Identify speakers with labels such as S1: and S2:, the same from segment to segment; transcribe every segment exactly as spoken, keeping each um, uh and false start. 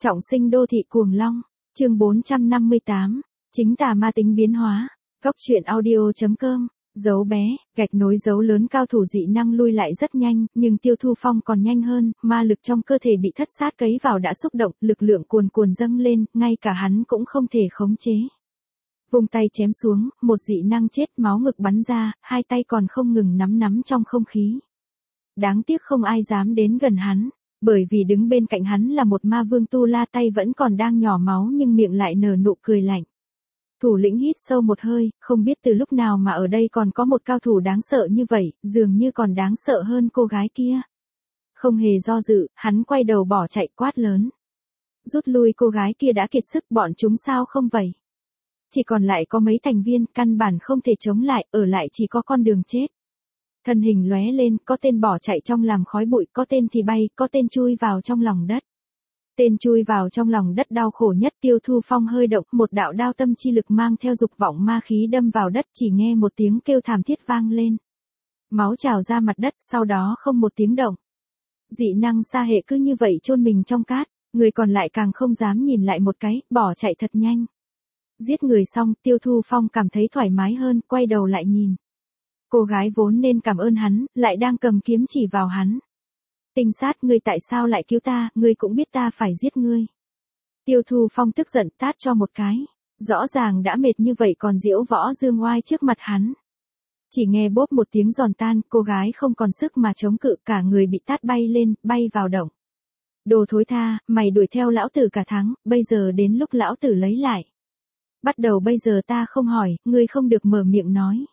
S1: Trọng sinh đô thị cuồng long, chương bốn trăm năm mươi tám, chính tà ma tính biến hóa, góc truyện audio.com, dấu bé, gạch nối dấu lớn cao thủ dị năng lui lại rất nhanh, nhưng Tiêu Thu Phong còn nhanh hơn, ma lực trong cơ thể bị thất sát cấy vào đã xúc động, lực lượng cuồn cuồn dâng lên, ngay cả hắn cũng không thể khống chế. Vùng tay chém xuống, một dị năng chết, máu ngực bắn ra, hai tay còn không ngừng nắm nắm trong không khí. Đáng tiếc không ai dám đến gần hắn. Bởi vì đứng bên cạnh hắn là một ma vương tu la, tay vẫn còn đang nhỏ máu nhưng miệng lại nở nụ cười lạnh. Thủ lĩnh hít sâu một hơi, không biết từ lúc nào mà ở đây còn có một cao thủ đáng sợ như vậy, dường như còn đáng sợ hơn cô gái kia. Không hề do dự, hắn quay đầu bỏ chạy, quát lớn. Rút lui, cô gái kia đã kiệt sức, bọn chúng sao không vậy? Chỉ còn lại có mấy thành viên, căn bản không thể chống lại, ở lại chỉ có con đường chết. Thân hình lóe lên, có tên bỏ chạy trong làm khói bụi, có tên thì bay, có tên chui vào trong lòng đất. Tên chui vào trong lòng đất đau khổ nhất. Tiêu Thu Phong hơi động, một đạo đao tâm chi lực mang theo dục vọng ma khí đâm vào đất, chỉ nghe một tiếng kêu thảm thiết vang lên. Máu trào ra mặt đất, sau đó không một tiếng động. Dị năng xa hệ cứ như vậy chôn mình trong cát, người còn lại càng không dám nhìn lại một cái, bỏ chạy thật nhanh. Giết người xong, Tiêu Thu Phong cảm thấy thoải mái hơn, quay đầu lại nhìn. Cô gái vốn nên cảm ơn hắn, lại đang cầm kiếm chỉ vào hắn. Tinh sát, ngươi tại sao lại cứu ta, ngươi cũng biết ta phải giết ngươi. Tiêu Thu Phong tức giận tát cho một cái. Rõ ràng đã mệt như vậy còn diễu võ dương oai trước mặt hắn. Chỉ nghe bốp một tiếng giòn tan, cô gái không còn sức mà chống cự, cả người bị tát bay lên, bay vào động. Đồ thối tha, mày đuổi theo lão tử cả tháng, bây giờ đến lúc lão tử lấy lại. Bắt đầu bây giờ ta không hỏi, ngươi không được mở miệng nói.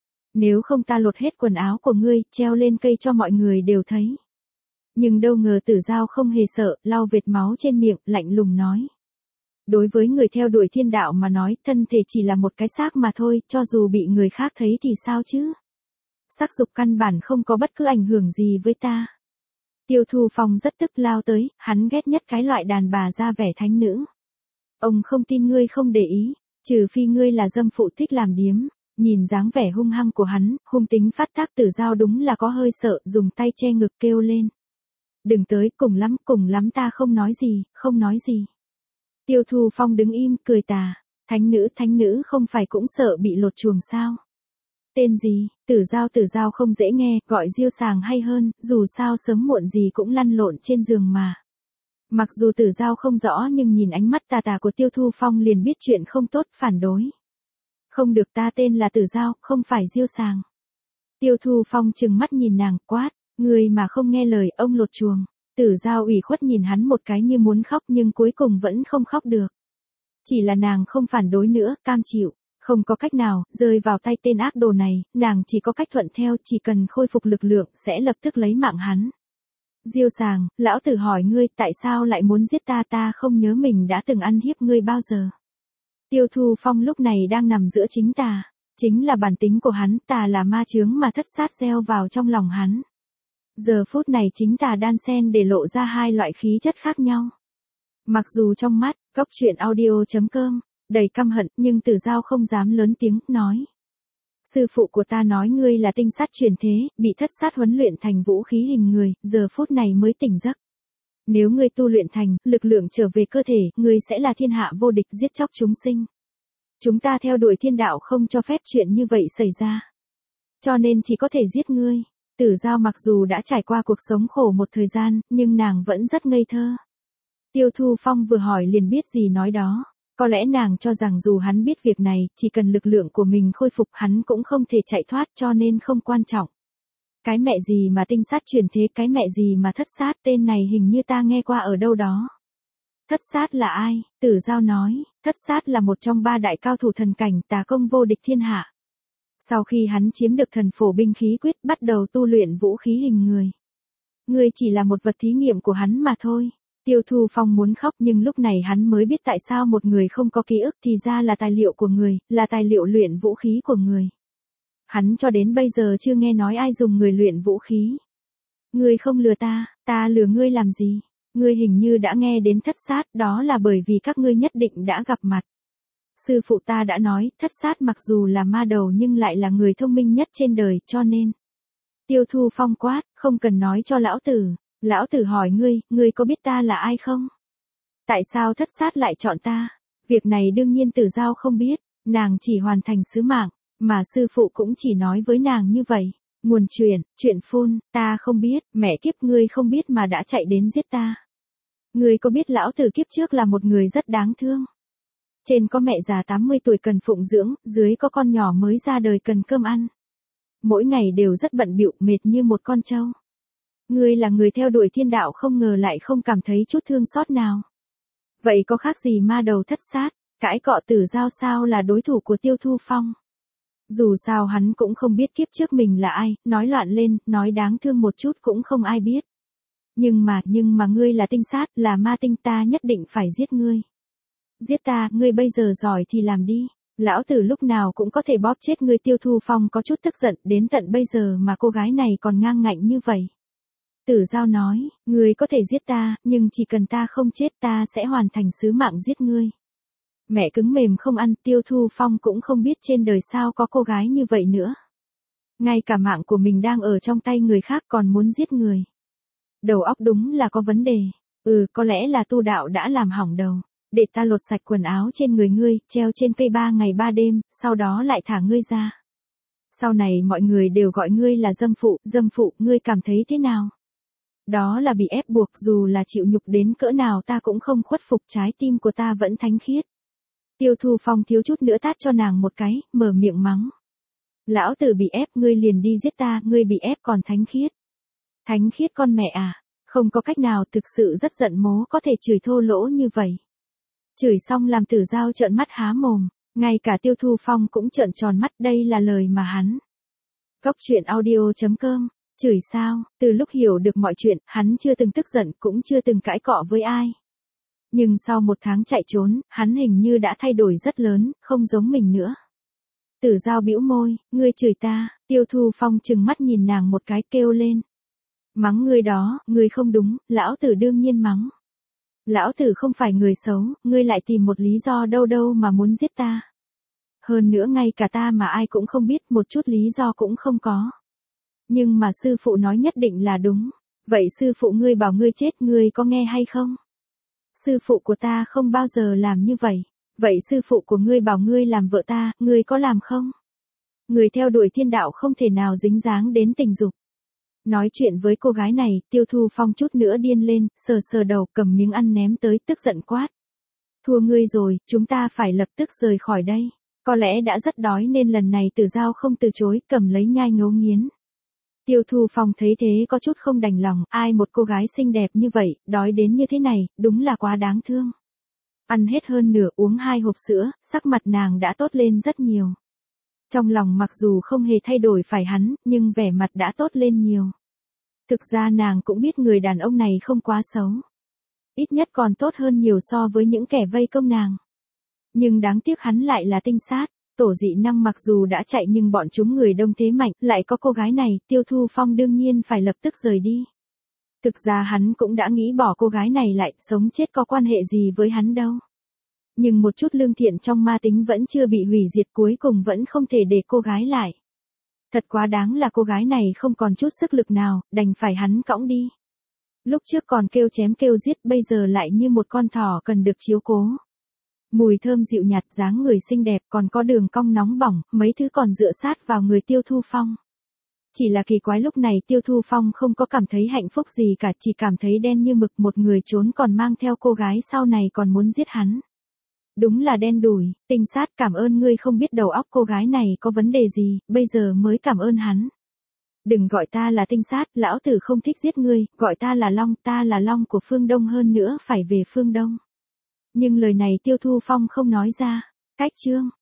S1: Nếu không ta lột hết quần áo của ngươi, treo lên cây cho mọi người đều thấy. Nhưng đâu ngờ Tử Giao không hề sợ, lau vệt máu trên miệng, lạnh lùng nói. Đối với người theo đuổi thiên đạo mà nói, thân thể chỉ là một cái xác mà thôi, cho dù bị người khác thấy thì sao chứ? Sắc dục căn bản không có bất cứ ảnh hưởng gì với ta. Tiêu Thu Phong rất tức lao tới, hắn ghét nhất cái loại đàn bà ra vẻ thánh nữ. Ông không tin ngươi không để ý, trừ phi ngươi là dâm phụ thích làm điếm. Nhìn dáng vẻ hung hăng của hắn, hung tính phát tác. Tử Giao đúng là có hơi sợ, dùng tay che ngực kêu lên. Đừng tới, cùng lắm, cùng lắm ta không nói gì, không nói gì. Tiêu Thu Phong đứng im, cười tà. Thánh nữ, thánh nữ không phải cũng sợ bị lột chuồng sao? Tên gì? Tử Giao, Tử Giao không dễ nghe, gọi Diêu Sàng hay hơn, dù sao sớm muộn gì cũng lăn lộn trên giường mà. Mặc dù Tử Giao không rõ nhưng nhìn ánh mắt tà tà của Tiêu Thu Phong liền biết chuyện không tốt, phản đối. Không được, ta tên là Tử Giao, không phải Diêu Sàng. Tiêu Thu Phong trừng mắt nhìn nàng, quát, người mà không nghe lời, ông lột chuồng. Tử Giao ủy khuất nhìn hắn một cái như muốn khóc nhưng cuối cùng vẫn không khóc được. Chỉ là nàng không phản đối nữa, cam chịu, không có cách nào, rơi vào tay tên ác đồ này, nàng chỉ có cách thuận theo, chỉ cần khôi phục lực lượng, sẽ lập tức lấy mạng hắn. Diêu Sàng, lão tử hỏi ngươi, tại sao lại muốn giết ta, ta không nhớ mình đã từng ăn hiếp ngươi bao giờ. Tiêu Thu Phong lúc này đang nằm giữa chính tà, chính là bản tính của hắn, tà là ma chướng mà thất sát gieo vào trong lòng hắn. Giờ phút này chính tà đan xen để lộ ra hai loại khí chất khác nhau. Mặc dù trong mắt, góc truyện audio.com, đầy căm hận, nhưng Tử Giao không dám lớn tiếng, nói. Sư phụ của ta nói ngươi là tinh sát truyền thế, bị thất sát huấn luyện thành vũ khí hình người, giờ phút này mới tỉnh giấc. Nếu ngươi tu luyện thành, lực lượng trở về cơ thể, ngươi sẽ là thiên hạ vô địch, giết chóc chúng sinh. Chúng ta theo đuổi thiên đạo không cho phép chuyện như vậy xảy ra. Cho nên chỉ có thể giết ngươi. Tử Giao mặc dù đã trải qua cuộc sống khổ một thời gian, nhưng nàng vẫn rất ngây thơ. Tiêu Thu Phong vừa hỏi liền biết gì nói đó. Có lẽ nàng cho rằng dù hắn biết việc này, chỉ cần lực lượng của mình khôi phục hắn cũng không thể chạy thoát, cho nên không quan trọng. Cái mẹ gì mà tinh sát truyền thế, cái mẹ gì mà thất sát, tên này hình như ta nghe qua ở đâu đó. Thất sát là ai? Tử Giao nói, thất sát là một trong ba đại cao thủ thần cảnh, tà công vô địch thiên hạ. Sau khi hắn chiếm được thần phổ binh khí quyết, bắt đầu tu luyện vũ khí hình người. Ngươi chỉ là một vật thí nghiệm của hắn mà thôi. Tiêu Thu Phong muốn khóc nhưng lúc này hắn mới biết tại sao một người không có ký ức thì ra là tài liệu của người, là tài liệu luyện vũ khí của người. Hắn cho đến bây giờ chưa nghe nói ai dùng người luyện vũ khí. Ngươi không lừa ta, ta lừa ngươi làm gì? Ngươi hình như đã nghe đến thất sát, đó là bởi vì các ngươi nhất định đã gặp mặt. Sư phụ ta đã nói, thất sát mặc dù là ma đầu nhưng lại là người thông minh nhất trên đời, cho nên. Tiêu Thu Phong quát, không cần nói cho lão tử. Lão tử hỏi ngươi, ngươi có biết ta là ai không? Tại sao thất sát lại chọn ta? Việc này đương nhiên Tử Giao không biết, nàng chỉ hoàn thành sứ mạng, mà sư phụ cũng chỉ nói với nàng như vậy. Nguồn chuyện, chuyện phun, ta không biết, mẹ kiếp ngươi không biết mà đã chạy đến giết ta. Ngươi có biết lão tử kiếp trước là một người rất đáng thương. Trên có mẹ già tám mươi tuổi cần phụng dưỡng, dưới có con nhỏ mới ra đời cần cơm ăn. Mỗi ngày đều rất bận bịu, mệt như một con trâu. Ngươi là người theo đuổi thiên đạo không ngờ lại không cảm thấy chút thương xót nào. Vậy có khác gì ma đầu thất sát, cãi cọ Tử Giao sao là đối thủ của Tiêu Thu Phong. Dù sao hắn cũng không biết kiếp trước mình là ai, nói loạn lên, nói đáng thương một chút cũng không ai biết. Nhưng mà, nhưng mà ngươi là tinh sát, là ma tinh, ta nhất định phải giết ngươi. Giết ta, ngươi bây giờ giỏi thì làm đi. Lão tử lúc nào cũng có thể bóp chết ngươi. Tiêu Thu Phong có chút tức giận, đến tận bây giờ mà cô gái này còn ngang ngạnh như vậy. Tử Giao nói, ngươi có thể giết ta, nhưng chỉ cần ta không chết ta sẽ hoàn thành sứ mạng giết ngươi. Mẹ cứng mềm không ăn, Tiêu Thu Phong cũng không biết trên đời sao có cô gái như vậy nữa. Ngay cả mạng của mình đang ở trong tay người khác còn muốn giết người. Đầu óc đúng là có vấn đề. Ừ, có lẽ là tu đạo đã làm hỏng đầu. Để ta lột sạch quần áo trên người ngươi, treo trên cây ba ngày ba đêm, sau đó lại thả ngươi ra. Sau này mọi người đều gọi ngươi là dâm phụ, dâm phụ, ngươi cảm thấy thế nào? Đó là bị ép buộc, dù là chịu nhục đến cỡ nào ta cũng không khuất phục, trái tim của ta vẫn thánh khiết. Tiêu Thu Phong thiếu chút nữa tát cho nàng một cái, mở miệng mắng. Lão tử bị ép, ngươi liền đi giết ta, ngươi bị ép còn thánh khiết. Thánh khiết con mẹ à, không có cách nào, thực sự rất giận mố có thể chửi thô lỗ như vậy. Chửi xong làm Tử Giao trợn mắt há mồm, ngay cả Tiêu Thu Phong cũng trợn tròn mắt, đây là lời mà hắn. Góc truyện audio chấm com, chửi sao, từ lúc hiểu được mọi chuyện, hắn chưa từng tức giận cũng chưa từng cãi cọ với ai. Nhưng sau một tháng chạy trốn, hắn hình như đã thay đổi rất lớn, không giống mình nữa. Tử Giao bĩu môi, ngươi chửi ta, Tiêu Thu Phong trừng mắt nhìn nàng một cái kêu lên. Mắng ngươi đó, ngươi không đúng, lão tử đương nhiên mắng. Lão tử không phải người xấu, ngươi lại tìm một lý do đâu đâu mà muốn giết ta. Hơn nữa ngay cả ta mà ai cũng không biết, một chút lý do cũng không có. Nhưng mà sư phụ nói nhất định là đúng. Vậy sư phụ ngươi bảo ngươi chết, ngươi có nghe hay không? Sư phụ của ta không bao giờ làm như vậy. Vậy sư phụ của ngươi bảo ngươi làm vợ ta, ngươi có làm không? Người theo đuổi thiên đạo không thể nào dính dáng đến tình dục. Nói chuyện với cô gái này, Tiêu Thu Phong chút nữa điên lên, sờ sờ đầu, cầm miếng ăn ném tới, tức giận quát. Thua ngươi rồi, chúng ta phải lập tức rời khỏi đây. Có lẽ đã rất đói nên lần này Tử Giao không từ chối, cầm lấy nhai ngấu nghiến. Tiêu Thu Phong thấy thế có chút không đành lòng, ai một cô gái xinh đẹp như vậy, đói đến như thế này, đúng là quá đáng thương. Ăn hết hơn nửa, uống hai hộp sữa, sắc mặt nàng đã tốt lên rất nhiều. Trong lòng mặc dù không hề thay đổi phải hắn, nhưng vẻ mặt đã tốt lên nhiều. Thực ra nàng cũng biết người đàn ông này không quá xấu. Ít nhất còn tốt hơn nhiều so với những kẻ vây công nàng. Nhưng đáng tiếc hắn lại là tinh sát. Tổ dị năng mặc dù đã chạy nhưng bọn chúng người đông thế mạnh, lại có cô gái này, Tiêu Thu Phong đương nhiên phải lập tức rời đi. Thực ra hắn cũng đã nghĩ bỏ cô gái này lại, sống chết có quan hệ gì với hắn đâu. Nhưng một chút lương thiện trong ma tính vẫn chưa bị hủy diệt, cuối cùng vẫn không thể để cô gái lại. Thật quá đáng là cô gái này không còn chút sức lực nào, đành phải hắn cõng đi. Lúc trước còn kêu chém kêu giết, bây giờ lại như một con thỏ cần được chiếu cố. Mùi thơm dịu nhạt, dáng người xinh đẹp, còn có đường cong nóng bỏng, mấy thứ còn dựa sát vào người Tiêu Thu Phong. Chỉ là kỳ quái lúc này Tiêu Thu Phong không có cảm thấy hạnh phúc gì cả, chỉ cảm thấy đen như mực, một người trốn còn mang theo cô gái sau này còn muốn giết hắn. Đúng là đen đủi, tinh sát, cảm ơn ngươi không biết đầu óc cô gái này có vấn đề gì, bây giờ mới cảm ơn hắn. Đừng gọi ta là tinh sát, lão tử không thích giết ngươi, gọi ta là Long, ta là Long của phương Đông, hơn nữa phải về phương Đông. Nhưng lời này Tiêu Thu Phong không nói ra. Cách chương